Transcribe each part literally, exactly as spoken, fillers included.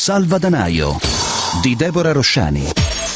Salvadanaio di Deborah Rosciani.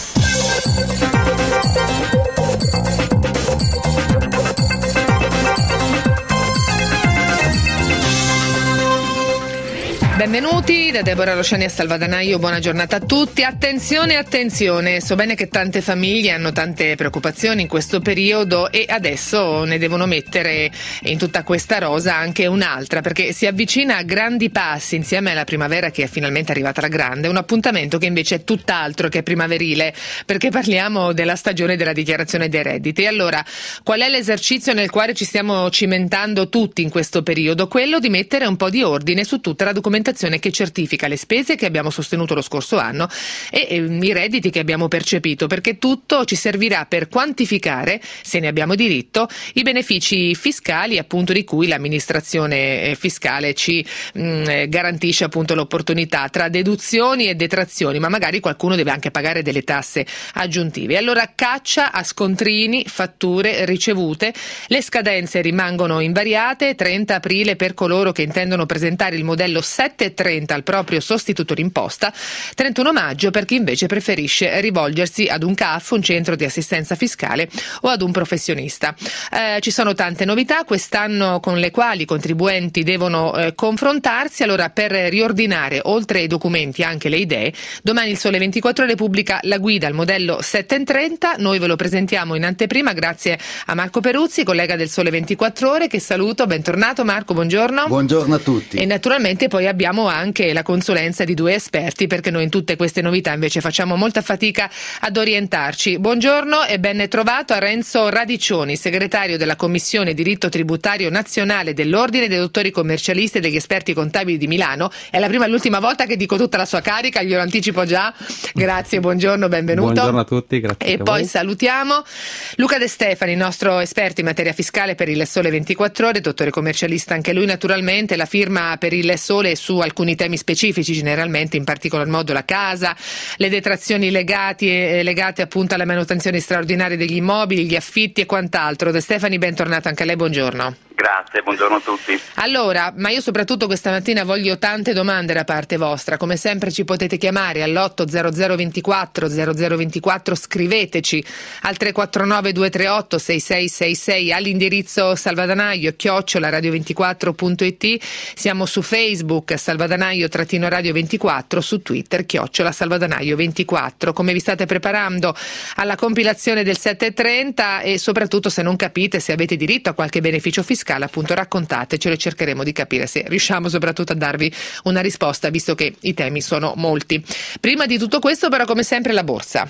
Benvenuti da Deborah Rosciani a Salvadanaio, buona giornata a tutti. Attenzione, attenzione, so bene che tante famiglie hanno tante preoccupazioni in questo periodo e adesso ne devono mettere in tutta questa rosa anche un'altra, perché si avvicina a grandi passi insieme alla primavera che è finalmente arrivata la grande, un appuntamento che invece è tutt'altro che primaverile, perché parliamo della stagione della dichiarazione dei redditi. E allora, qual è l'esercizio nel quale ci stiamo cimentando tutti in questo periodo? Quello di mettere un po' di ordine su tutta la documentazione che certifica le spese che abbiamo sostenuto lo scorso anno e eh, i redditi che abbiamo percepito, perché tutto ci servirà per quantificare, se ne abbiamo diritto, i benefici fiscali appunto di cui l'amministrazione fiscale ci mh, garantisce appunto l'opportunità tra deduzioni e detrazioni, ma magari qualcuno deve anche pagare delle tasse aggiuntive. Allora caccia a scontrini, fatture ricevute, le scadenze rimangono invariate, trenta aprile per coloro che intendono presentare il modello sette e trenta al proprio sostituto d'imposta, trentuno maggio per chi invece preferisce rivolgersi ad un C A F, un centro di assistenza fiscale, o ad un professionista. Eh, ci sono tante novità quest'anno con le quali i contribuenti devono eh, confrontarsi. Allora, per riordinare oltre ai documenti anche le idee, domani il Sole ventiquattro Ore pubblica la guida al modello sette e trenta. Noi ve lo presentiamo in anteprima grazie a Marco Peruzzi, collega del Sole ventiquattro Ore, che saluto. Bentornato Marco, buongiorno. Buongiorno a tutti. E naturalmente poi abbiamo anche la consulenza di due esperti, perché noi in tutte queste novità invece facciamo molta fatica ad orientarci. Buongiorno e ben trovato a Renzo Radiccioni, segretario della Commissione Diritto Tributario Nazionale dell'Ordine dei Dottori Commercialisti e degli Esperti Contabili di Milano. È la prima e l'ultima volta che dico tutta la sua carica, glielo anticipo già. Grazie, buongiorno, benvenuto. Buongiorno a tutti, grazie. E a poi voi. Salutiamo Luca De Stefani, nostro esperto in materia fiscale per il Sole ventiquattro Ore, dottore commercialista anche lui naturalmente. La firma per il Sole su alcuni temi specifici, generalmente, in particolar modo la casa, le detrazioni legati, eh, legate appunto alla manutenzione straordinaria degli immobili, gli affitti e quant'altro. De Stefani, bentornato anche a lei, buongiorno. Grazie, buongiorno a tutti. Allora, ma io soprattutto questa mattina voglio tante domande da parte vostra. Come sempre ci potete chiamare all'otto zero zero ventiquattro zero zero ventiquattro, scriveteci al tre quattro nove due tre otto sei sei sei sei, all'indirizzo salvadanaio chiocciola radio ventiquattro punto it. Siamo su Facebook salvadanaio trattino radio ventiquattro, su Twitter chiocciola salvadanaio ventiquattro. Come vi state preparando alla compilazione del sette e trenta e soprattutto, se non capite, se avete diritto a qualche beneficio fiscale, appunto raccontatecelo e cercheremo di capire se riusciamo soprattutto a darvi una risposta, visto che i temi sono molti. Prima di tutto questo però, come sempre, la borsa.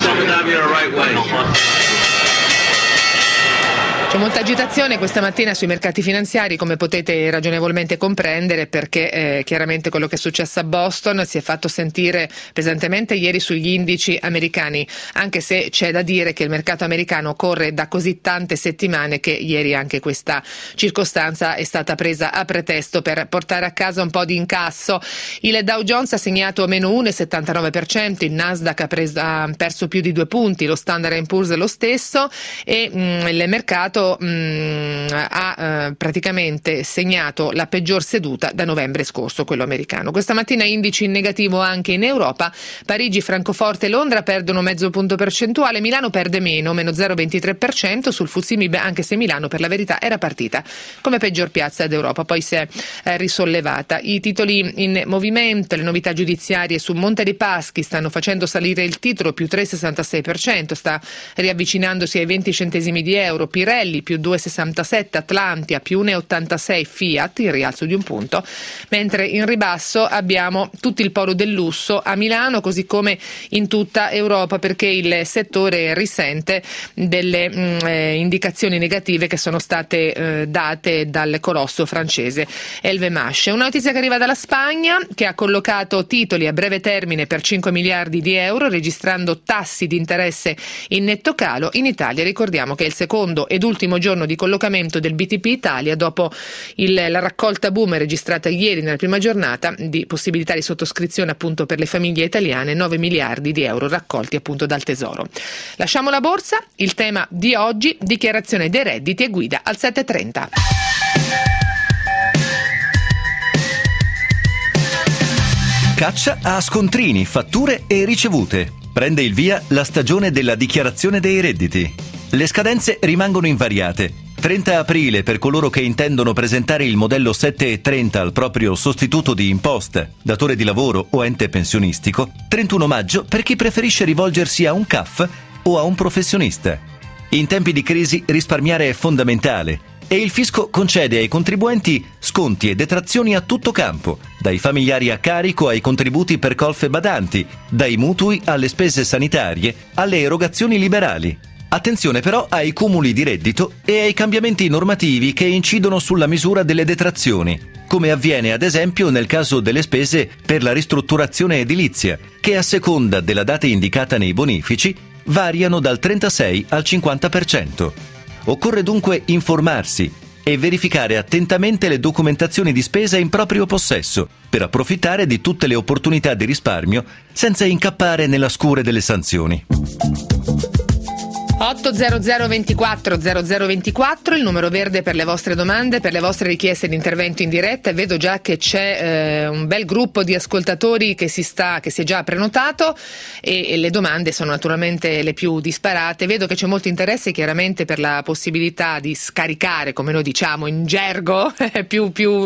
C'è molta agitazione questa mattina sui mercati finanziari, come potete ragionevolmente comprendere, perché eh, chiaramente quello che è successo a Boston si è fatto sentire pesantemente ieri sugli indici americani, anche se c'è da dire che il mercato americano corre da così tante settimane che ieri anche questa circostanza è stata presa a pretesto per portare a casa un po' di incasso. Il Dow Jones ha segnato meno uno virgola settantanove per cento, il Nasdaq ha, preso, ha perso più di due punti, lo Standard and Poor's lo stesso, e mh, il mercato Mh, ha eh, praticamente segnato la peggior seduta da novembre scorso, quello americano. Questa mattina indici in negativo anche in Europa. Parigi, Francoforte e Londra perdono mezzo punto percentuale, Milano perde meno, meno zero virgola ventitré per cento sul F T S E M I B, anche se Milano per la verità era partita come peggior piazza d'Europa, poi si è eh, risollevata. I titoli in movimento, le novità giudiziarie su Monte dei Paschi stanno facendo salire il titolo, più tre virgola sessantasei per cento, sta riavvicinandosi ai venti centesimi di euro. Pirelli più due virgola sessantasette, Atlantia più uno virgola ottantasei, Fiat il rialzo di un punto, mentre in ribasso abbiamo tutto il polo del lusso a Milano, così come in tutta Europa, perché il settore risente delle mh, eh, indicazioni negative che sono state eh, date dal colosso francese L V M H. Una notizia che arriva dalla Spagna, che ha collocato titoli a breve termine per cinque miliardi di euro, registrando tassi di interesse in netto calo. In Italia ricordiamo che è il secondo ed ultimo giorno di collocamento del B T P Italia dopo il, la raccolta boom registrata ieri nella prima giornata di possibilità di sottoscrizione appunto per le famiglie italiane, nove miliardi di euro raccolti appunto dal Tesoro. Lasciamo la borsa, il tema di oggi, dichiarazione dei redditi e guida al sette e trenta. caccia a scontrini, fatture e ricevute. Prende il via la stagione della dichiarazione dei redditi. Le scadenze rimangono invariate. trenta aprile per coloro che intendono presentare il modello sette e trenta al proprio sostituto di imposta, datore di lavoro o ente pensionistico. trentuno maggio per chi preferisce rivolgersi a un C A F o a un professionista. In tempi di crisi risparmiare è fondamentale e il fisco concede ai contribuenti sconti e detrazioni a tutto campo, dai familiari a carico ai contributi per colf badanti, dai mutui alle spese sanitarie, alle erogazioni liberali. Attenzione però ai cumuli di reddito e ai cambiamenti normativi che incidono sulla misura delle detrazioni, come avviene ad esempio nel caso delle spese per la ristrutturazione edilizia, che a seconda della data indicata nei bonifici variano dal trentasei al cinquanta per cento. Occorre dunque informarsi e verificare attentamente le documentazioni di spesa in proprio possesso per approfittare di tutte le opportunità di risparmio senza incappare nella scure delle sanzioni. otto zero zero ventiquattro zero zero ventiquattro, il numero verde per le vostre domande, per le vostre richieste di intervento in diretta, e vedo già che c'è eh, un bel gruppo di ascoltatori che si sta che si è già prenotato e, e le domande sono naturalmente le più disparate. Vedo che c'è molto interesse chiaramente per la possibilità di scaricare, come noi diciamo in gergo più, più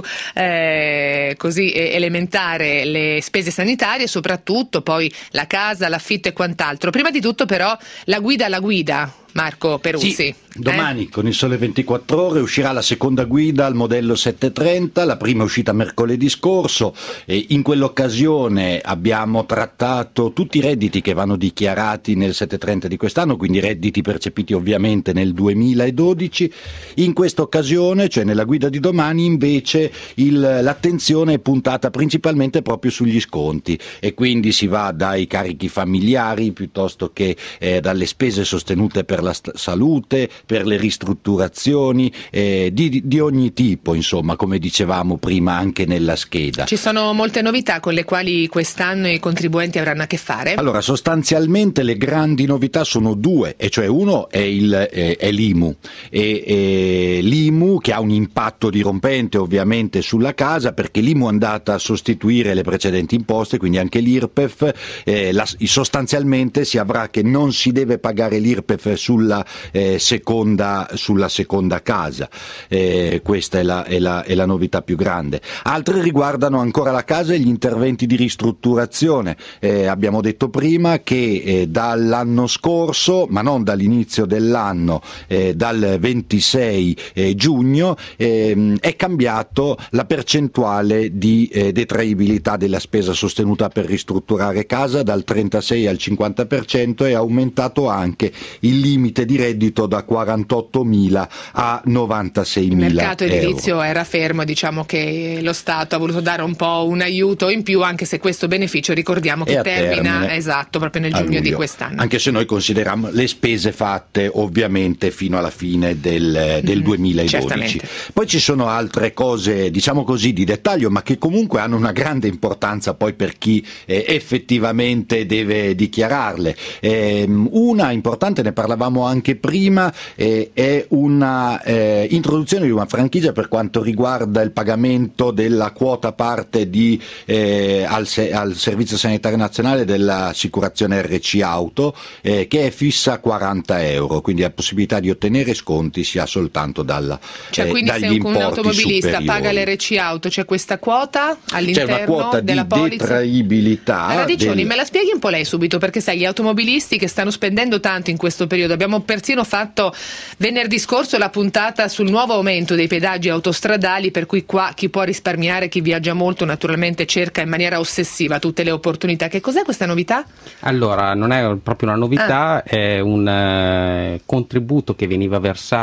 eh, così elementare, le spese sanitarie, soprattutto poi la casa, l'affitto e quant'altro. Prima di tutto però la guida alla guida, Marco Peruzzi. Sì, domani eh? con il Sole ventiquattro Ore uscirà la seconda guida al modello settecentotrenta, la prima è uscita mercoledì scorso e in quell'occasione abbiamo trattato tutti i redditi che vanno dichiarati nel settecentotrenta di quest'anno, quindi redditi percepiti ovviamente nel duemiladodici. In questa occasione, cioè nella guida di domani, invece il, l'attenzione è puntata principalmente proprio sugli sconti e quindi si va dai carichi familiari piuttosto che eh, dalle spese sostenute per la st- salute, per le ristrutturazioni eh, di, di ogni tipo, insomma, come dicevamo prima anche nella scheda. Ci sono molte novità con le quali quest'anno i contribuenti avranno a che fare? Allora, sostanzialmente le grandi novità sono due, e cioè uno è, il, eh, è l'I M U, e, e l'I M U che ha un impatto dirompente ovviamente sulla casa, perché l'I M U è andata a sostituire le precedenti imposte, quindi anche l'I R P E F, eh, la, sostanzialmente si avrà che non si deve pagare l'I R P E F sulla eh, seconda sulla seconda casa, eh, questa è la, è, la, è la novità più grande. Altre riguardano ancora la casa e gli interventi di ristrutturazione. Eh, abbiamo detto prima che eh, dall'anno scorso, ma non dall'inizio dell'anno, eh, dal ventisei eh, giugno eh, è cambiato la percentuale di eh, detraibilità della spesa sostenuta per ristrutturare casa dal trentasei al cinquanta per cento, e è aumentato anche il limite di reddito da quarantottomila a novantaseimila euro. Il mercato edilizio euro. era fermo, diciamo che lo Stato ha voluto dare un po' un aiuto in più, anche se questo beneficio ricordiamo che termina termine, esatto proprio nel giugno di quest'anno. Anche se noi consideriamo le spese fatte ovviamente fino alla fine del, del mm, duemiladodici. Certamente. Poi ci sono altre cose, diciamo così, di dettaglio, ma che comunque hanno una grande importanza poi per chi eh, effettivamente deve dichiararle. Eh, una importante, ne parlavamo anche prima, eh, è una eh, introduzione di una franchigia per quanto riguarda il pagamento della quota parte di, eh, al, se- al Servizio Sanitario Nazionale dell'assicurazione R C Auto, eh, che è fissa a quaranta euro, quindi la possibilità di ottenere sconti si ha soltanto dalla, cioè, eh, quindi dagli se importi un automobilista superiori. paga l'R C Auto, c'è questa quota all'interno c'è una quota della di polizza? detraibilità. Radiccioni, del... me la spieghi un po' lei subito, perché sai, gli automobilisti che stanno spendendo tanto in questo periodo, abbiamo persino fatto venerdì scorso la puntata sul nuovo aumento dei pedaggi autostradali, per cui qua chi può risparmiare, chi viaggia molto naturalmente cerca in maniera ossessiva tutte le opportunità. Che cos'è questa novità? Allora, non è proprio una novità, ah. è un eh, contributo che veniva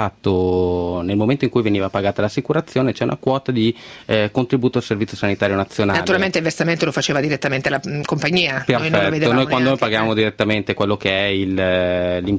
versato nel momento in cui veniva pagata l'assicurazione. C'è una quota di eh, contributo al Servizio Sanitario Nazionale. Naturalmente il versamento lo faceva direttamente la mh, compagnia. Perfetto, noi, non lo noi quando noi neanche, paghiamo eh. direttamente quello che è il, l'importo da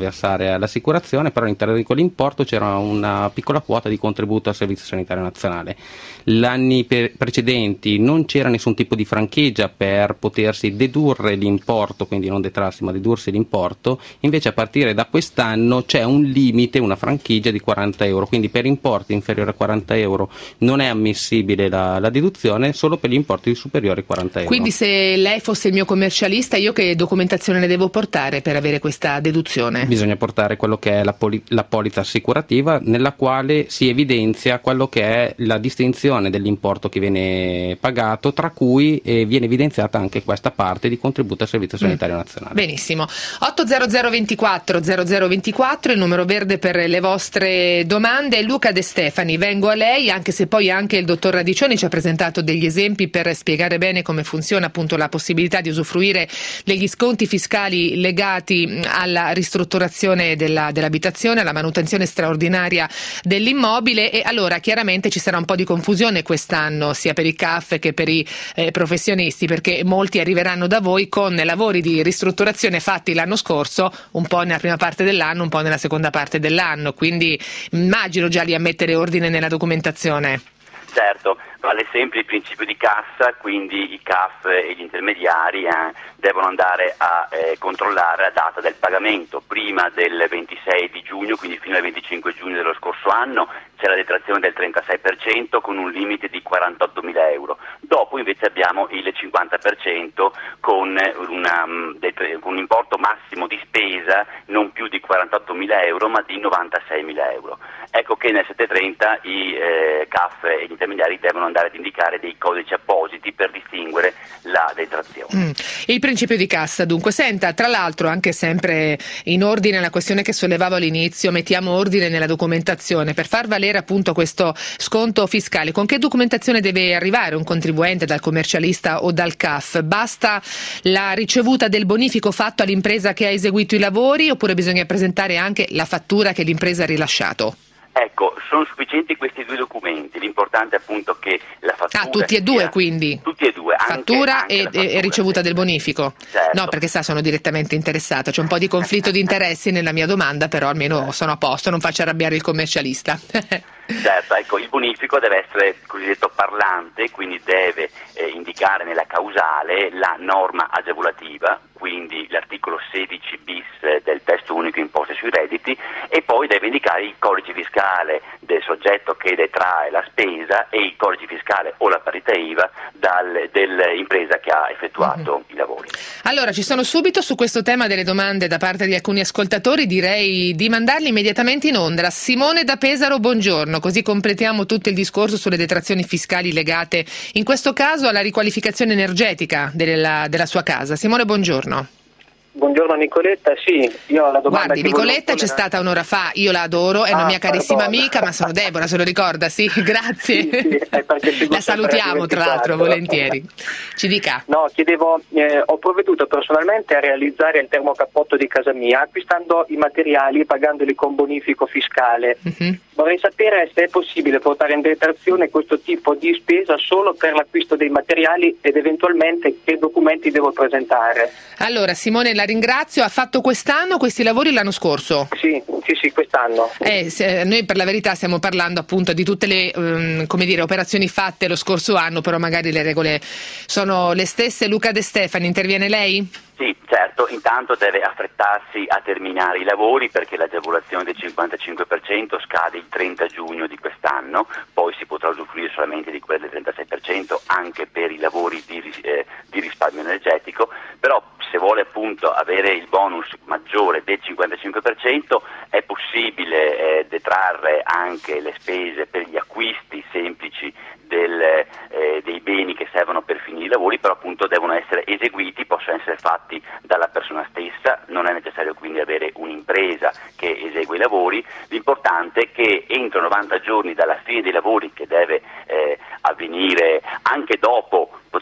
versare all'assicurazione, però all'interno di quell'importo c'era una piccola quota di contributo al Servizio Sanitario Nazionale. Gli anni pe- precedenti non c'era nessun tipo di franchigia per potersi dedurre l'importo, quindi non detrarsi ma dedursi l'importo, invece a partire da quest'anno c'è un limite, una franchigia di quaranta euro, quindi per importi inferiori a quaranta euro non è ammissibile la, la deduzione, solo per gli importi superiori a quaranta euro. Quindi se lei fosse il mio commercialista, io che documentazione ne devo portare per avere questa deduzione? Bisogna portare quello che è la, poli- la polizza assicurativa, nella quale si evidenzia quello che è la distinzione dell'importo che viene pagato, tra cui eh, viene evidenziata anche questa parte di contributo al Servizio Sanitario mm. Nazionale. Benissimo. otto zero zero ventiquattro zero zero ventiquattro il numero verde per le vostre domande. Luca De Stefani, vengo a lei, anche se poi anche il dottor Radiccioni ci ha presentato degli esempi per spiegare bene come funziona appunto la possibilità di usufruire degli sconti fiscali legati alla ristrutturazione della, dell'abitazione, alla manutenzione straordinaria dell'immobile, e allora chiaramente ci sarà un po' di confusione quest'anno sia per i C A F che per i eh, professionisti, perché molti arriveranno da voi con lavori di ristrutturazione fatti l'anno scorso, un po' nella prima parte dell'anno, un po' nella seconda parte dell'anno, quindi immagino già di mettere ordine nella documentazione. Certo, vale sempre il principio di cassa, quindi i C A F e gli intermediari eh, devono andare a eh, controllare la data del pagamento. Prima del ventisei di giugno, quindi fino al venticinque giugno dello scorso anno, c'è la detrazione del trentasei per cento con un limite di quarantottomila euro. Dopo invece abbiamo il cinquanta per cento con, una, con un importo massimo di spesa non più di quarantottomila euro ma di novantaseimila euro. Ecco che nel settecentotrenta i eh, C A F e gli intermediari devono andare ad indicare dei codici appositi per distinguere la detrazione. Mm. Il principio di cassa dunque. Senta, tra l'altro, anche sempre in ordine alla questione che sollevavo all'inizio, mettiamo ordine nella documentazione per far valere appunto questo sconto fiscale. Con che documentazione deve arrivare un contribuente dal commercialista o dal C A F? Basta la ricevuta del bonifico fatto all'impresa che ha eseguito i lavori, oppure bisogna presentare anche la fattura che l'impresa ha rilasciato? Ecco, sono sufficienti questi due documenti, l'importante è appunto che la fattura... Ah, tutti e due sia... quindi? Tutti e due, anche, fattura, anche e, fattura e ricevuta del bonifico? Certo. No, perché sa, sono direttamente interessata, c'è un po' di conflitto di interessi nella mia domanda, però almeno sono a posto, non faccio arrabbiare il commercialista. Certo, ecco, il bonifico deve essere cosiddetto parlante, quindi deve eh, indicare nella causale la norma agevolativa, quindi l'articolo sedici bis del testo unico imposte sui redditi, e poi deve indicare il codice fiscale del soggetto che detrae la spesa e il codice fiscale o la partita I V A dal, dell'impresa che ha effettuato uh-huh. i lavori. Allora, ci sono subito su questo tema delle domande da parte di alcuni ascoltatori, direi di mandarli immediatamente in onda. Simone da Pesaro, buongiorno, così completiamo tutto il discorso sulle detrazioni fiscali legate in questo caso alla riqualificazione energetica della, della sua casa. Simone, buongiorno. Buongiorno Nicoletta, sì, io ho la domanda. Guardi, che Nicoletta volevo... c'è stata un'ora fa, io la adoro, è ah, una mia carissima pardon. amica, ma sono Deborah, se lo ricorda, sì, grazie. Sì, sì, la salutiamo tra l'altro, volentieri. Ci dica. No, chiedevo, eh, ho provveduto personalmente a realizzare il termocappotto di casa mia acquistando i materiali e pagandoli con bonifico fiscale. Uh-huh. Vorrei sapere se è possibile portare in detrazione questo tipo di spesa solo per l'acquisto dei materiali ed eventualmente che documenti devo presentare. Allora, Simone, la ringrazio. Ha fatto quest'anno questi lavori o l'anno scorso? Sì, sì, sì, quest'anno. Eh, se, noi per la verità stiamo parlando appunto di tutte le um, come dire, operazioni fatte lo scorso anno, però magari le regole sono le stesse. Luca De Stefani, interviene lei? Sì, certo, intanto deve affrettarsi a terminare i lavori perché l'agevolazione del cinquantacinque per cento scade il trenta giugno di quest'anno, poi si potrà usufruire solamente di quel del trentasei per cento anche per i lavori di, eh, di risparmio energetico, però se vuole appunto avere il bonus maggiore del cinquantacinque per cento è possibile eh, detrarre anche le spese per gli acquisti semplici del, eh, dei beni che servono per finire i lavori, però appunto devono essere eseguiti, possono essere fatti dalla persona stessa, non è necessario quindi avere un'impresa che esegue i lavori. L'importante è che entro novanta giorni dalla fine dei lavori, che deve eh, avvenire anche dopo, potrebbe,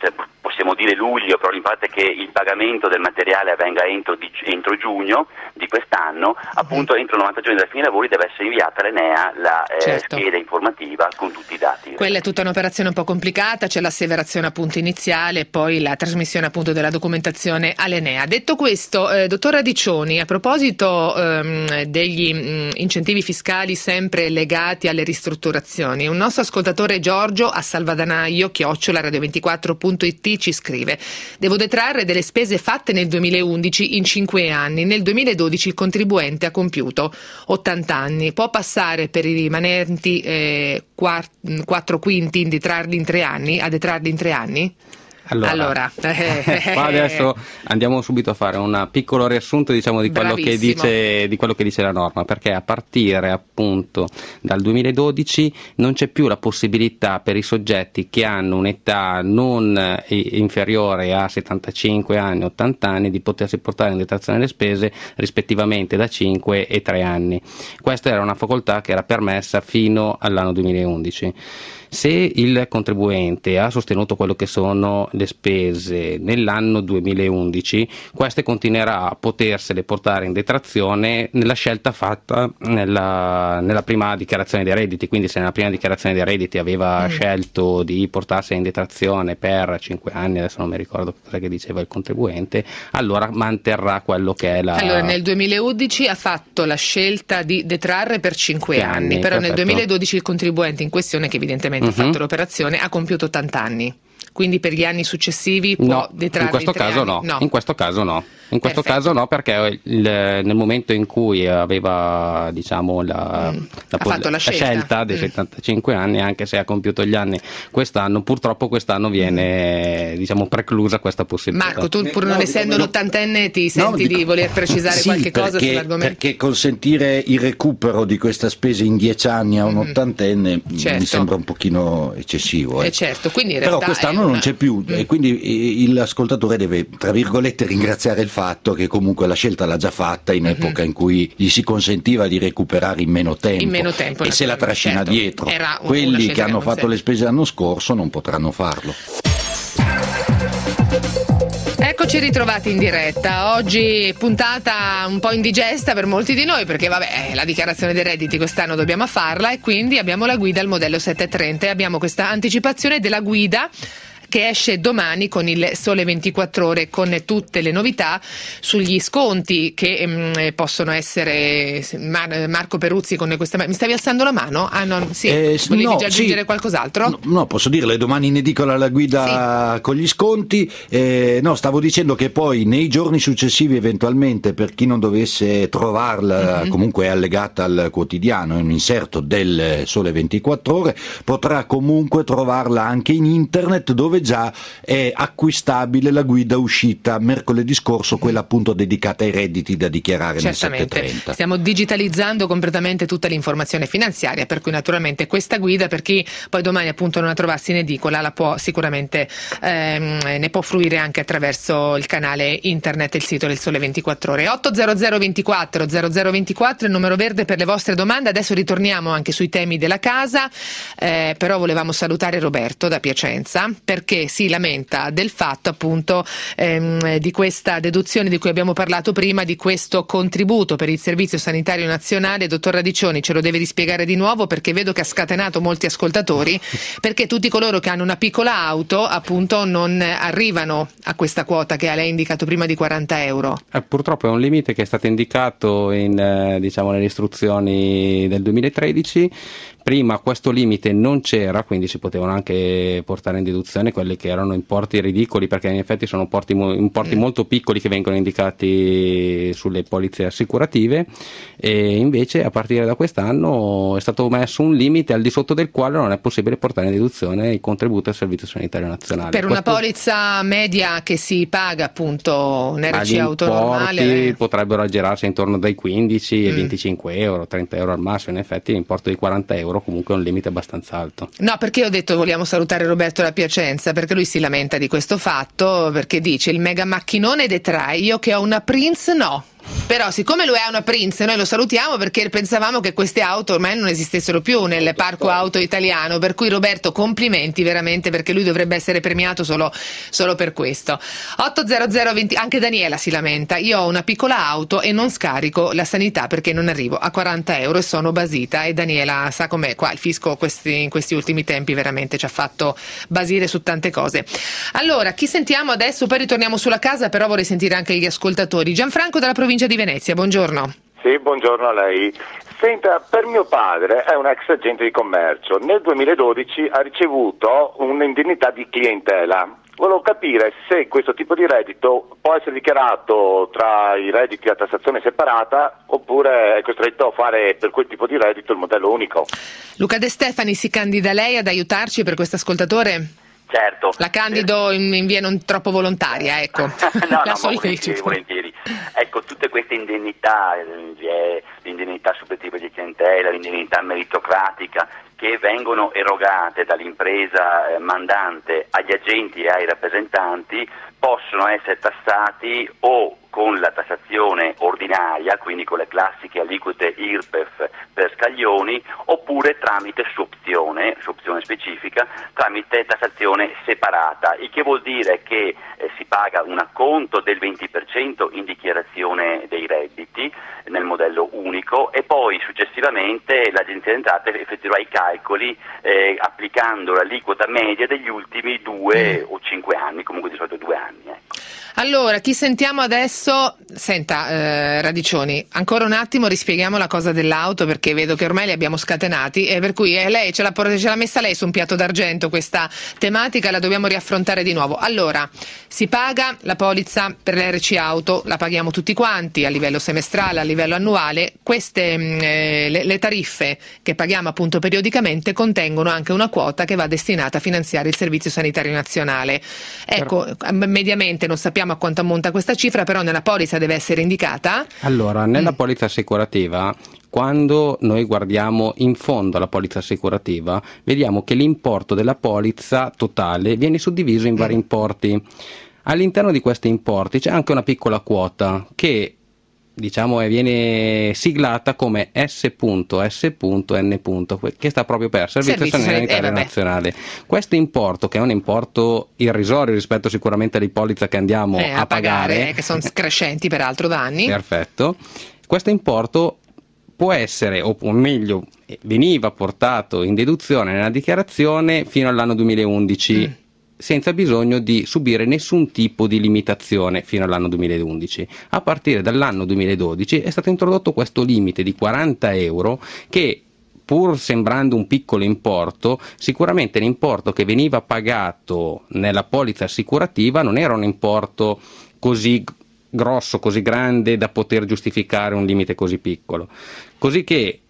possiamo dire luglio, però l'importante è che il pagamento del materiale avvenga entro, di, entro giugno di quest'anno, appunto entro novanta giorni dalla fine dei lavori deve essere inviata all'Enea la eh, certo. scheda informativa con tutti i dati. Quella è tutta un'operazione un po' complicata, c'è l'asseverazione appunto iniziale e poi la trasmissione appunto della documentazione all'Enea. Detto questo, eh, dottor Radiccioni, a proposito ehm, degli mh, incentivi fiscali sempre legati alle ristrutturazioni, un nostro ascoltatore Giorgio a Salvadanaio, chiocciola radio ventiquattro punto it, ci scrive: devo detrarre delle spese fatte nel duemilaundici in cinque anni, nel duemiladodici il contribuente ha compiuto ottanta anni, può passare per i rimanenti eh, quattro quinti in detrarli in tre anni, a detrarli in tre anni? Allora, allora. qua adesso andiamo subito a fare un piccolo riassunto, diciamo, di quello che dice di quello che dice la norma, perché a partire appunto dal duemiladodici non c'è più la possibilità per i soggetti che hanno un'età non inferiore a settantacinque anni, ottanta anni, di potersi portare in detrazione delle spese rispettivamente da cinque e tre anni. Questa era una facoltà che era permessa fino all'anno duemilaundici. Se il contribuente ha sostenuto quello che sono le spese nell'anno duemilaundici, queste continuerà a potersele portare in detrazione nella scelta fatta nella, nella prima dichiarazione dei redditi. Quindi se nella prima dichiarazione dei redditi aveva mm. scelto di portarsela in detrazione per cinque anni, adesso non mi ricordo cosa che diceva il contribuente, allora manterrà quello che è la... Allora nel duemilaundici ha fatto la scelta di detrarre per cinque anni, anni, però perfetto. Nel duemiladodici il contribuente in questione, che evidentemente ha fatto l'operazione, ha compiuto ottanta anni, quindi per gli anni successivi può no, detrarre in questo in caso no. no. in questo caso no in questo Perfetto. caso no perché il, nel momento in cui aveva, diciamo, la, mm. la, ha fatto la, la scelta, scelta dei mm. settantacinque anni, anche se ha compiuto gli anni quest'anno, purtroppo quest'anno viene mm. diciamo preclusa questa possibilità. Marco, tu pur non no, essendo no, l'ottantenne ti senti no, dico, di voler precisare sì, qualche perché, cosa sull'argomento? Perché consentire il recupero di questa spesa in dieci anni a un mm. ottantenne certo. mi sembra un pochino eccessivo. Eh. Eh certo, quindi in Però quest'anno una... non c'è più mm. e quindi l'ascoltatore deve, tra virgolette, ringraziare il fatto che comunque la scelta l'ha già fatta in mm-hmm. epoca in cui gli si consentiva di recuperare in meno tempo, in meno tempo e se la trascina certo. dietro. Era un, quelli che hanno fatto senso. le spese l'anno scorso non potranno farlo. Eccoci ritrovati in diretta, oggi puntata un po' indigesta per molti di noi perché vabbè la dichiarazione dei redditi quest'anno dobbiamo farla e quindi abbiamo la guida al modello settecentotrenta e abbiamo questa anticipazione della guida che esce domani con il Sole ventiquattro Ore, con tutte le novità sugli sconti che mh, possono essere. Mar- Marco Peruzzi con questa. Mi stavi alzando la mano? Ah no, sì. Eh, Volevi no, già aggiungere sì. qualcos'altro? No, no, posso dirle, domani in edicola la guida sì. con gli sconti. Eh, no, stavo dicendo che poi nei giorni successivi, eventualmente, per chi non dovesse trovarla, mm-hmm. comunque è allegata al quotidiano, è un inserto del Sole ventiquattro Ore, potrà comunque trovarla anche in internet, dove già è acquistabile la guida uscita mercoledì scorso, quella appunto dedicata ai redditi da dichiarare nel settecentotrenta. Stiamo digitalizzando completamente tutta l'informazione finanziaria, per cui naturalmente questa guida, per chi poi domani appunto non la trovasse in edicola, la può sicuramente ehm, ne può fruire anche attraverso il canale internet e il sito del Sole ventiquattro Ore. otto zero zero ventiquattro zero zero ventiquattro il numero verde per le vostre domande. Adesso ritorniamo anche sui temi della casa, eh, però volevamo salutare Roberto da Piacenza perché che si lamenta del fatto appunto ehm, di questa deduzione di cui abbiamo parlato prima, di questo contributo per il Servizio Sanitario Nazionale. Dottor Radiccioni ce lo deve rispiegare di nuovo, perché vedo che ha scatenato molti ascoltatori, perché tutti coloro che hanno una piccola auto appunto non arrivano a questa quota che lei ha indicato prima di quaranta euro. Eh, purtroppo è un limite che è stato indicato in, eh, diciamo, nelle istruzioni del duemilatredici. Prima questo limite non c'era, quindi si potevano anche portare in deduzione quelli che erano importi ridicoli, perché in effetti sono importi, importi mm. molto piccoli che vengono indicati sulle polizze assicurative, e invece a partire da quest'anno è stato messo un limite al di sotto del quale non è possibile portare in deduzione il contributo al Servizio Sanitario Nazionale. Per Questo... una polizza media che si paga appunto un R C auto normale eh. potrebbero aggirarsi intorno dai quindici e mm. venticinque euro, trenta euro al massimo. In effetti l'importo di quaranta euro comunque è un limite abbastanza alto. No, perché ho detto vogliamo salutare Roberto da Piacenza, perché lui si lamenta di questo fatto, perché dice il mega macchinone detrae, io che ho una Prince no. Però siccome lui è una Prince, noi lo salutiamo perché pensavamo che queste auto ormai non esistessero più nel parco auto italiano, per cui Roberto complimenti veramente, perché lui dovrebbe essere premiato solo, solo per questo. ottocento venti, anche Daniela si lamenta: io ho una piccola auto e non scarico la sanità perché non arrivo a quaranta euro e sono basita. E Daniela sa com'è qua, il fisco questi, in questi ultimi tempi veramente ci ha fatto basire su tante cose. Allora, chi sentiamo adesso? Poi ritorniamo sulla casa, però vorrei sentire anche gli ascoltatori. Gianfranco dalla provincia di Venezia, buongiorno. Sì, buongiorno a lei. Senta, per mio padre è un ex agente di commercio, nel duemiladodici ha ricevuto un'indennità di clientela. Volevo capire se questo tipo di reddito può essere dichiarato tra i redditi a tassazione separata oppure è costretto a fare per quel tipo di reddito il modello unico. Luca De Stefani, si candida lei ad aiutarci per questo ascoltatore? Certo. La candido in, in via non troppo volontaria, ecco. no, La no, volentieri, volentieri. Ecco, tutte queste indennità, l'indennità suppletiva di clientela, l'indennità meritocratica, che vengono erogate dall'impresa mandante agli agenti e ai rappresentanti, possono essere tassati o con la tassazione ordinaria, quindi con le classiche aliquote I R P E F per scaglioni, oppure tramite su opzione, su opzione specifica, tramite tassazione separata, il che vuol dire che eh, si paga un acconto del venti per cento in dichiarazione dei redditi nel modello unico e poi successivamente l'Agenzia delle Entrate effettuerà i calcoli eh, applicando l'aliquota media degli ultimi due mm. o cinque anni, comunque di solito due anni. Ecco. Allora, chi sentiamo adesso? Senta, eh, Radiccioni, ancora un attimo rispieghiamo la cosa dell'auto, perché vedo che ormai li abbiamo scatenati, e per cui eh, lei ce l'ha, ce l'ha messa lei su un piatto d'argento questa tematica, la dobbiamo riaffrontare di nuovo. Allora, si paga la polizza per l'R C auto, la paghiamo tutti quanti a livello semestrale, a livello annuale. Queste eh, le, le tariffe che paghiamo appunto periodicamente contengono anche una quota che va destinata a finanziare il Servizio Sanitario Nazionale. Ecco, però, mediamente non sappiamo a quanto ammonta questa cifra, però nella polizza deve essere indicata. Allora, nella mm. polizza assicurativa, quando noi guardiamo in fondo alla polizza assicurativa, vediamo che l'importo della polizza totale viene suddiviso in vari mm. importi. All'interno di questi importi c'è anche una piccola quota che diciamo viene siglata come S S N, che sta proprio per Servizio Sanitario eh, Nazionale. Questo importo, che è un importo irrisorio rispetto sicuramente alle polizze che andiamo eh, a, a pagare, pagare, che sono crescenti peraltro da anni. Perfetto. Questo importo può essere, o meglio, veniva portato in deduzione nella dichiarazione fino all'anno duemilaundici. Mm. senza bisogno di subire nessun tipo di limitazione fino all'anno duemilaundici. A partire dall'anno duemiladodici è stato introdotto questo limite di quaranta euro che, pur sembrando un piccolo importo, sicuramente l'importo che veniva pagato nella polizza assicurativa non era un importo così grosso, così grande da poter giustificare un limite così piccolo. Così che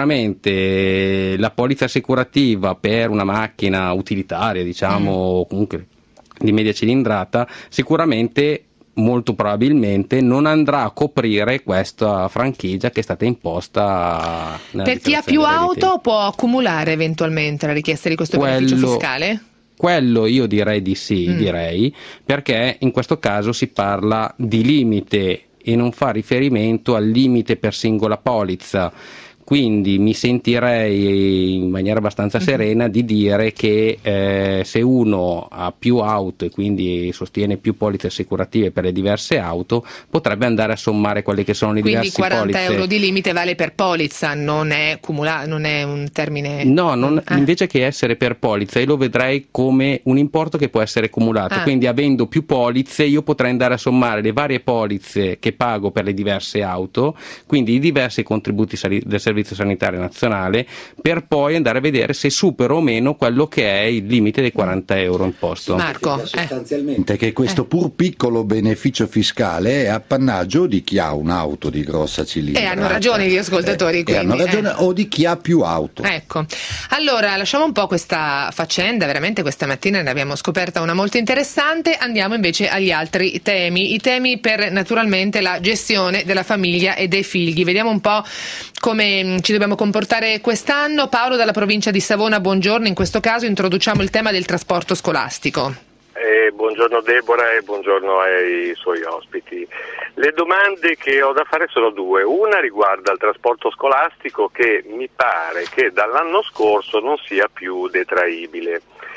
sicuramente la polizza assicurativa per una macchina utilitaria, diciamo, mm. comunque di media cilindrata, sicuramente molto probabilmente non andrà a coprire questa franchigia che è stata imposta. Per chi ha più auto può accumulare eventualmente la richiesta di questo Quello... beneficio fiscale? Quello io direi di sì, mm. direi, perché in questo caso si parla di limite e non fa riferimento al limite per singola polizza. Quindi mi sentirei in maniera abbastanza serena di dire che eh, se uno ha più auto e quindi sostiene più polizze assicurative per le diverse auto, potrebbe andare a sommare quelle che sono le quindi diverse polizze. Quindi quaranta euro di limite vale per polizza, non è cumulato, non è un termine... No, non, ah. invece che essere per polizza io lo vedrei come un importo che può essere cumulato, ah. quindi avendo più polizze io potrei andare a sommare le varie polizze che pago per le diverse auto, quindi i diversi contributi sali- del Servizio Sanitario Nazionale, per poi andare a vedere se supero o meno quello che è il limite dei quaranta euro imposto. Marco, eh. sostanzialmente che questo pur piccolo beneficio fiscale è appannaggio di chi ha un'auto di grossa cilindrata. E hanno ragione gli ascoltatori, eh, quindi. hanno ragione, eh. o di chi ha più auto. Ecco, allora lasciamo un po' questa faccenda, veramente questa mattina ne abbiamo scoperta una molto interessante, andiamo invece agli altri temi, i temi per naturalmente la gestione della famiglia e dei figli. Vediamo un po' come ci dobbiamo comportare quest'anno. Paolo dalla provincia di Savona, buongiorno. In questo caso introduciamo il tema del trasporto scolastico. Eh, e buongiorno Deborah e buongiorno ai suoi ospiti. Le domande che ho da fare sono due. Una riguarda il trasporto scolastico, che mi pare che dall'anno scorso non sia più detraibile.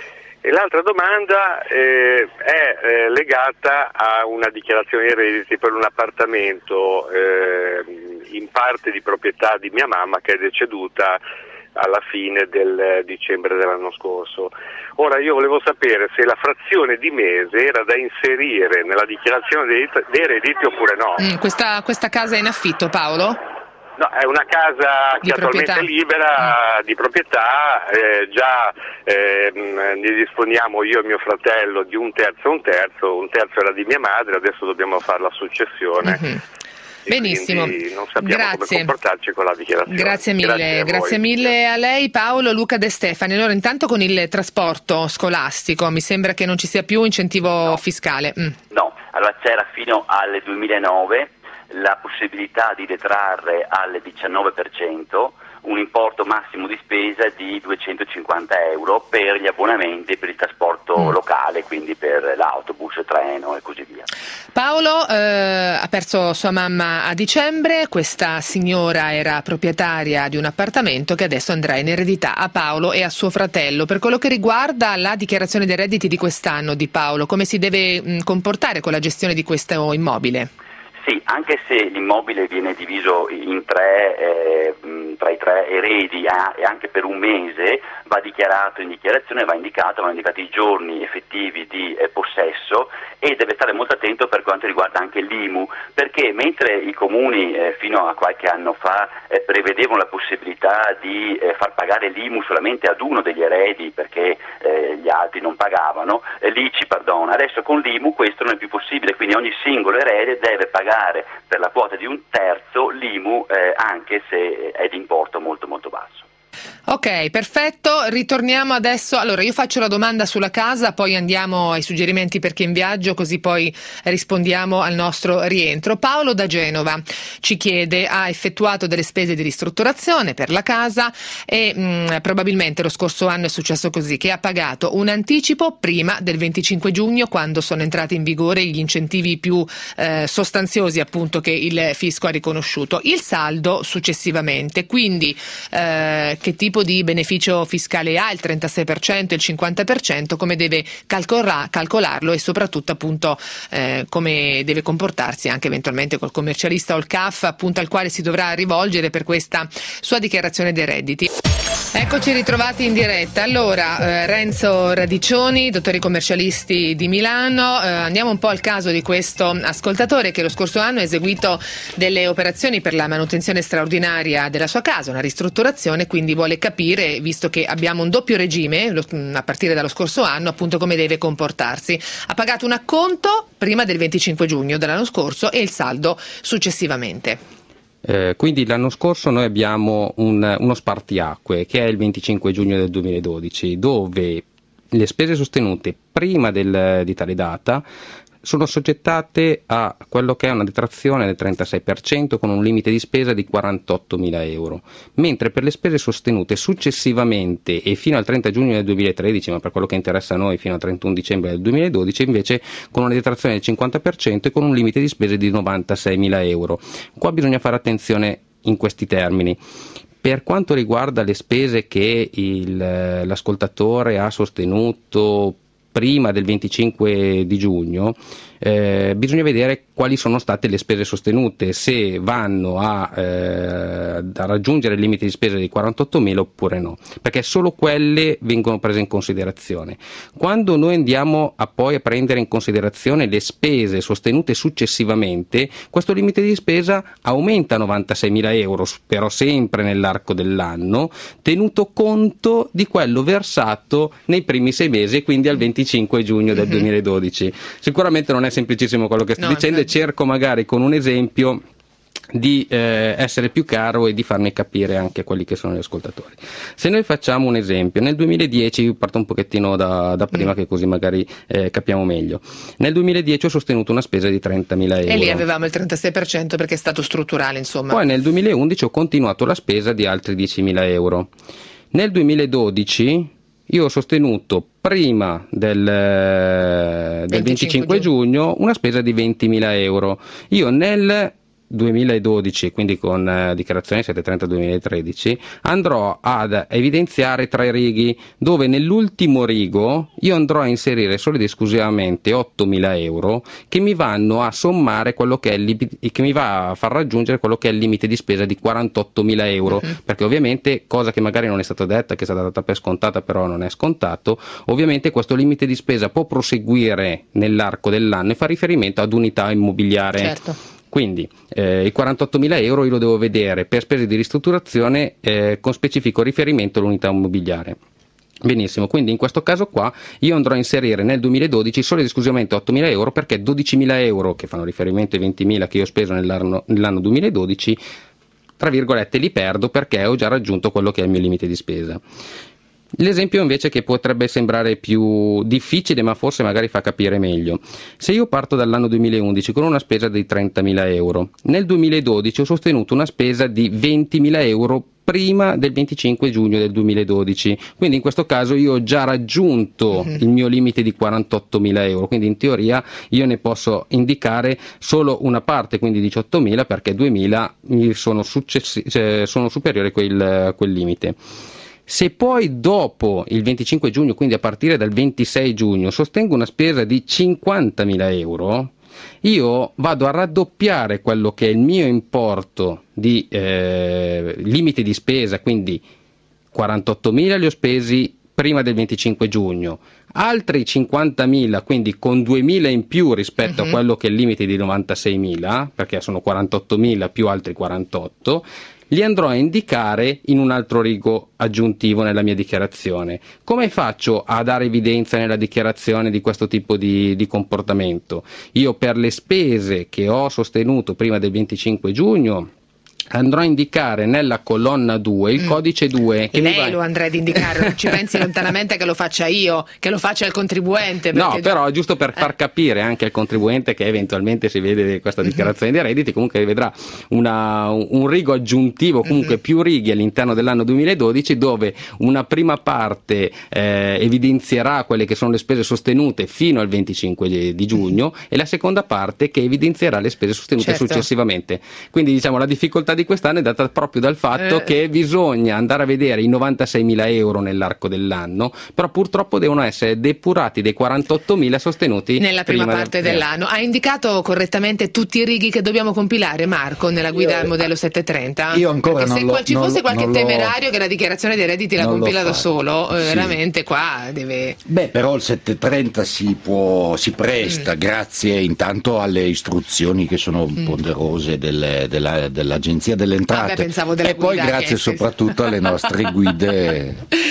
E l'altra domanda eh, è eh, legata a una dichiarazione di redditi per un appartamento eh, in parte di proprietà di mia mamma, che è deceduta alla fine del dicembre dell'anno scorso. Ora io volevo sapere se la frazione di mese era da inserire nella dichiarazione dei, dei redditi oppure no. Mm, questa, questa casa è in affitto, Paolo? No, è una casa di che proprietà. attualmente è libera, mm. di proprietà, eh, già eh, ne disponiamo io e mio fratello di un terzo e un terzo, un terzo era di mia madre, adesso dobbiamo fare la successione. Mm-hmm. Benissimo, non sappiamo grazie. come comportarci con la dichiarazione. Grazie mille, grazie, a, grazie mille a lei Paolo. Luca De Stefani. Allora, intanto con il trasporto scolastico mi sembra che non ci sia più incentivo no. fiscale. Mm. No, allora c'era fino al duemilanove la possibilità di detrarre al diciannove per cento un importo massimo di spesa di duecentocinquanta euro per gli abbonamenti per il trasporto mm. locale, quindi per l'autobus, treno e così via. Paolo eh, ha perso sua mamma a dicembre, questa signora era proprietaria di un appartamento che adesso andrà in eredità a Paolo e a suo fratello. Per quello che riguarda la dichiarazione dei redditi di quest'anno di Paolo, come si deve mh, comportare con la gestione di questo immobile? Sì, anche se l'immobile viene diviso in tre, eh, tra i tre eredi eh, e anche per un mese va dichiarato in dichiarazione, va indicato, vanno indicati i giorni effettivi di eh, possesso, e deve stare molto attento per quanto riguarda anche l'I M U, perché mentre i comuni eh, fino a qualche anno fa eh, prevedevano la possibilità di eh, far pagare l'I M U solamente ad uno degli eredi perché eh, gli altri non pagavano, eh, l'I C I, pardon, adesso con l'I M U questo non è più possibile, quindi ogni singolo erede deve pagare per la quota di un terzo l'I M U eh, anche se è di importo molto molto basso. Ok, perfetto, ritorniamo adesso. Allora io faccio la domanda sulla casa, poi andiamo ai suggerimenti per chi è in viaggio, così poi rispondiamo al nostro rientro. Paolo da Genova ci chiede: ha effettuato delle spese di ristrutturazione per la casa e mh, probabilmente lo scorso anno è successo così, che ha pagato un anticipo prima del venticinque giugno, quando sono entrati in vigore gli incentivi più eh, sostanziosi appunto che il fisco ha riconosciuto, il saldo successivamente, quindi eh, che tipo di beneficio fiscale ha, il trentasei per cento, il cinquanta per cento, come deve calcola- calcolarlo e soprattutto appunto eh, come deve comportarsi anche eventualmente col commercialista o il C A F appunto al quale si dovrà rivolgere per questa sua dichiarazione dei redditi. Eccoci ritrovati in diretta. Allora, eh, Renzo Radiccioni, dottori commercialisti di Milano, eh, andiamo un po' al caso di questo ascoltatore che lo scorso anno ha eseguito delle operazioni per la manutenzione straordinaria della sua casa, una ristrutturazione, quindi vuole capire, visto che abbiamo un doppio regime lo, a partire dallo scorso anno, appunto come deve comportarsi. Ha pagato un acconto prima del venticinque giugno dell'anno scorso e il saldo successivamente. Eh, quindi l'anno scorso noi abbiamo un, uno spartiacque che è il venticinque giugno del duemiladodici, dove le spese sostenute prima del, di tale data sono assoggettate a quello che è una detrazione del trentasei per cento con un limite di spesa di quarantottomila euro, mentre per le spese sostenute successivamente e fino al trenta giugno del duemilatredici, ma per quello che interessa a noi fino al trentuno dicembre del duemiladodici, invece con una detrazione del cinquanta per cento e con un limite di spesa di novantaseimila euro. Qua bisogna fare attenzione in questi termini. Per quanto riguarda le spese che il, l'ascoltatore ha sostenuto prima del venticinque di giugno, eh, bisogna vedere quali sono state le spese sostenute, se vanno a, eh, a raggiungere il limite di spesa di quarantottomila oppure no, perché solo quelle vengono prese in considerazione. Quando noi andiamo a poi a prendere in considerazione le spese sostenute successivamente, questo limite di spesa aumenta a novantaseimila euro, però sempre nell'arco dell'anno, tenuto conto di quello versato nei primi sei mesi, quindi al venticinque giugno del duemiladodici. Sicuramente non è semplicissimo quello che sto no, dicendo, e cerco magari con un esempio di eh, essere più chiaro e di farmi capire anche quelli che sono gli ascoltatori. Se noi facciamo un esempio, nel duemiladieci, io parto un pochettino da, da prima mm. che così magari eh, capiamo meglio. Nel duemiladieci ho sostenuto una spesa di trentamila euro. E lì avevamo il trentasei per cento perché è stato strutturale, insomma. Poi nel duemilaundici ho continuato la spesa di altri diecimila euro. Nel duemiladodici io ho sostenuto prima del, del venticinque giugno una spesa di ventimila euro. Io nel duemiladodici, quindi con eh, dichiarazione settecentotrenta duemilatredici, andrò ad evidenziare tre righi, dove nell'ultimo rigo io andrò a inserire solo ed esclusivamente ottomila euro che mi vanno a sommare quello che è il, che mi va a far raggiungere quello che è il limite di spesa di quarantottomila euro, uh-huh. perché ovviamente, cosa che magari non è stata detta, che è stata data per scontata, però non è scontato, ovviamente questo limite di spesa può proseguire nell'arco dell'anno e fa riferimento ad unità immobiliare. Certo. Quindi eh, i quarantottomila euro io lo devo vedere per spese di ristrutturazione eh, con specifico riferimento all'unità immobiliare. Benissimo, quindi in questo caso qua io andrò a inserire nel duemiladodici solo ed esclusivamente ottomila euro, perché dodicimila euro che fanno riferimento ai ventimila che io ho speso nell'anno, nell'anno duemiladodici, tra virgolette, li perdo perché ho già raggiunto quello che è il mio limite di spesa. L'esempio invece che potrebbe sembrare più difficile, ma forse magari fa capire meglio: se io parto dall'anno duemilaundici con una spesa di trentamila euro, nel duemiladodici ho sostenuto una spesa di ventimila euro prima del venticinque giugno del duemiladodici, quindi in questo caso io ho già raggiunto mm-hmm. il mio limite di quarantottomila euro, quindi in teoria io ne posso indicare solo una parte, quindi diciottomila, perché duemila mi sono, successi- cioè, sono superiori a quel, quel limite. Se poi dopo il venticinque giugno, quindi a partire dal ventisei giugno, sostengo una spesa di cinquantamila euro, io vado a raddoppiare quello che è il mio importo di eh, limite di spesa, quindi quarantottomila li ho spesi prima del venticinque giugno, altri cinquantamila, quindi con duemila in più rispetto uh-huh. a quello che è il limite di novantaseimila, perché sono quarantottomila più altri quarantotto, li andrò a indicare in un altro rigo aggiuntivo nella mia dichiarazione. Come faccio a dare evidenza nella dichiarazione di questo tipo di, di comportamento? Io per le spese che ho sostenuto prima del venticinque giugno andrò a indicare nella colonna due il mm. codice due. Che Lei va... lo andrà ad indicare, non ci pensi lontanamente che lo faccia io, che lo faccia il contribuente. No, però giusto per far eh. capire anche al contribuente che eventualmente si vede questa dichiarazione mm-hmm. di redditi, comunque vedrà una, un rigo aggiuntivo, comunque mm-hmm. più righe all'interno dell'anno duemiladodici, dove una prima parte eh, evidenzierà quelle che sono le spese sostenute fino al venticinque di giugno mm-hmm. e la seconda parte che evidenzierà le spese sostenute certo. successivamente. Quindi diciamo la difficoltà di quest'anno è data proprio dal fatto eh. che bisogna andare a vedere i novantaseimila euro nell'arco dell'anno, però purtroppo devono essere depurati dei quarantottomila sostenuti nella prima, prima parte del... dell'anno. Ha indicato correttamente tutti i righi che dobbiamo compilare, Marco, nella guida io, al modello settecentotrenta? Io ancora Perché non se lo, qua ci fosse qualche temerario che la dichiarazione dei redditi la compila da solo, eh, sì. veramente qua deve... Beh, però il settecentotrenta si può si presta mm. grazie intanto alle istruzioni che sono mm. ponderose delle, della, dell'agenzia delle entrate. Vabbè, pensavo della e poi grazie che... soprattutto alle nostre guide.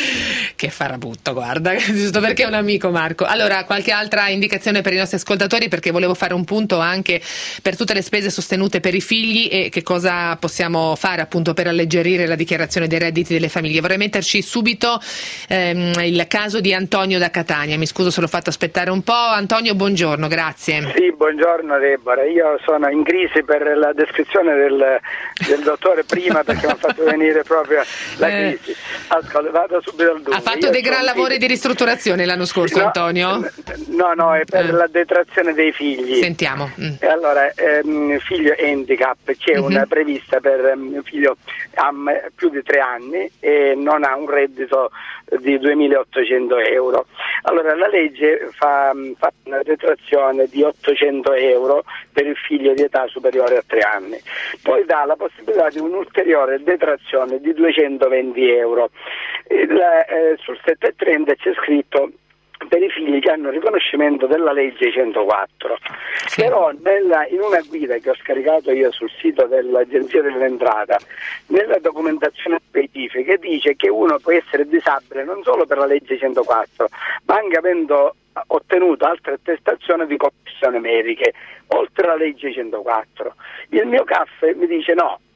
Che farabutto, guarda, giusto perché è un amico Marco. Allora, qualche altra indicazione per i nostri ascoltatori, perché volevo fare un punto anche per tutte le spese sostenute per i figli e che cosa possiamo fare appunto per alleggerire la dichiarazione dei redditi delle famiglie. Vorrei metterci subito ehm, il caso di Antonio da Catania. Mi scuso se l'ho fatto aspettare un po'. Antonio, buongiorno, grazie. Sì, buongiorno Deborah. Io sono in crisi per la descrizione del, del dottore prima, perché mi ha fatto venire proprio la crisi. Ascolta, vado subito al dunque. Ha fatto Io dei gran lavori figli... di ristrutturazione l'anno scorso, no, Antonio? No, no, è per eh. la detrazione dei figli. Sentiamo. Mm. Allora, ehm, figlio handicap, c'è mm-hmm. una prevista per mio figlio ha più di tre anni e non ha un reddito di duemilaottocento euro. Allora la legge fa, fa una detrazione di ottocento euro per il figlio di età superiore a tre anni, poi dà la possibilità di un'ulteriore detrazione di duecentoventi euro. Il, eh, sul settecentotrenta c'è scritto per i figli che hanno riconoscimento della legge centoquattro, sì. Però nella, in una guida che ho scaricato io sul sito dell'Agenzia dell'Entrata, nella documentazione specifica dice che uno può essere disabile non solo per la legge centoquattro, ma anche avendo ottenuto altre attestazioni di commissioni mediche oltre la legge centoquattro. Il mio C A F mi dice no,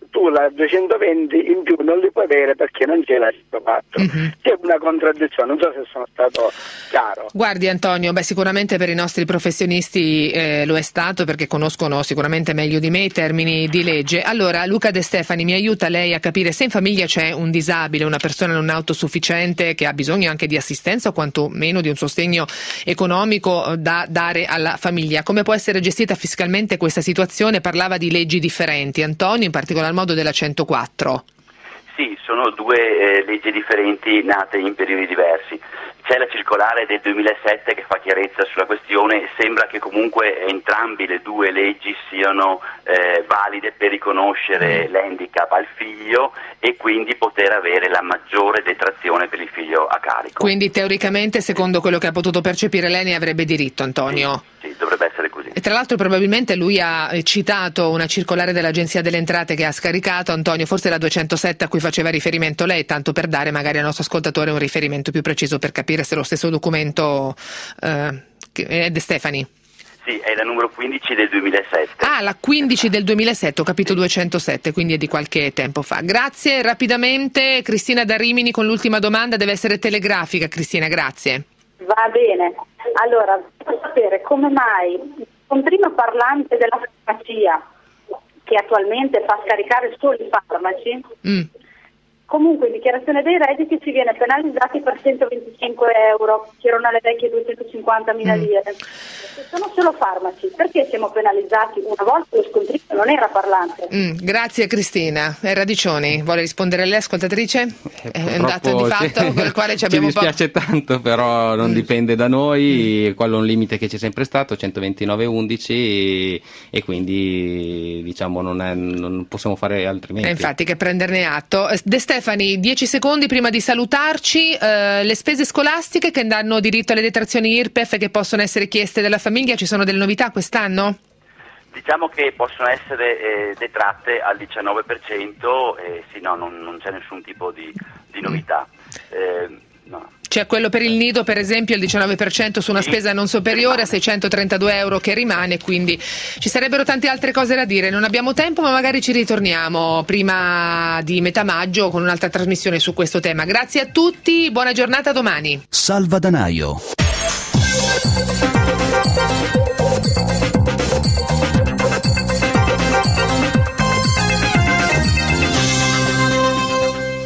tu la duecentoventi in più non li puoi avere perché non c'è la centoquattro. Mm-hmm. C'è una contraddizione, non so se sono stato chiaro. Guardi Antonio, beh, sicuramente per i nostri professionisti eh, lo è stato, perché conoscono sicuramente meglio di me i termini di legge. Allora, Luca De Stefani, mi aiuta lei a capire se in famiglia c'è un disabile, una persona non autosufficiente che ha bisogno anche di assistenza o quantomeno di un sostegno economico da dare alla famiglia. Come può essere gestita fiscalmente questa situazione? Parlava di leggi differenti, Antonio, in particolar modo della centoquattro. Sì, sono due eh, leggi differenti nate in periodi diversi. C'è la circolare del duemilasette che fa chiarezza sulla questione, sembra che comunque entrambi le due leggi siano eh, valide per riconoscere mm. l'handicap al figlio e quindi poter avere la maggiore detrazione per il figlio a carico. Quindi teoricamente, secondo quello che ha potuto percepire lei, ne avrebbe diritto, Antonio? Sì, sì, dovrebbe essere così. E tra l'altro probabilmente lui ha citato una circolare dell'Agenzia delle Entrate che ha scaricato, Antonio, forse la duecentosette a cui faceva riferimento lei, tanto per dare magari al nostro ascoltatore un riferimento più preciso per capire se lo stesso documento eh, è De Stefani. Sì, è la numero quindici del duemilasette. Ah, la quindici del duemilasette, ho capito duecentosette, quindi è di qualche tempo fa. Grazie, rapidamente Cristina da Rimini con l'ultima domanda, deve essere telegrafica. Cristina, grazie. Va bene, allora voglio sapere come mai un primo parlante della farmacia che attualmente fa scaricare solo i farmaci, mm. comunque in dichiarazione dei redditi si viene penalizzati per centoventicinque euro, che erano le vecchie duecentocinquantamila mm. lire. Se sono solo farmaci, perché siamo penalizzati? Una volta lo scontrino non era parlante. Mm, grazie Cristina. Eh, Radiccioni, vuole rispondere lei, ascoltatrice? Eh, è un dato di fatto ci, con il quale ci abbiamo ci dispiace po- tanto, però non mm. dipende da noi, mm. quello è un limite che c'è sempre stato, centoventinove virgola undici, e, e quindi diciamo non, è, non possiamo fare altrimenti. Eh, infatti, che prenderne atto. De Stefani, dieci secondi prima di salutarci, eh, le spese scolastiche che danno diritto alle detrazioni I R P E F che possono essere chieste dalla famiglia, ci sono delle novità quest'anno? Diciamo che possono essere eh, detratte al diciannove per cento, e sì, no, non, non c'è nessun tipo di, di novità. Eh, no. C'è quello per il nido, per esempio, il diciannove per cento su una sì, spesa non superiore a seicentotrentadue euro che rimane, quindi ci sarebbero tante altre cose da dire. Non abbiamo tempo, ma magari ci ritorniamo prima di metà maggio con un'altra trasmissione su questo tema. Grazie a tutti, buona giornata, domani. Salvadanaio.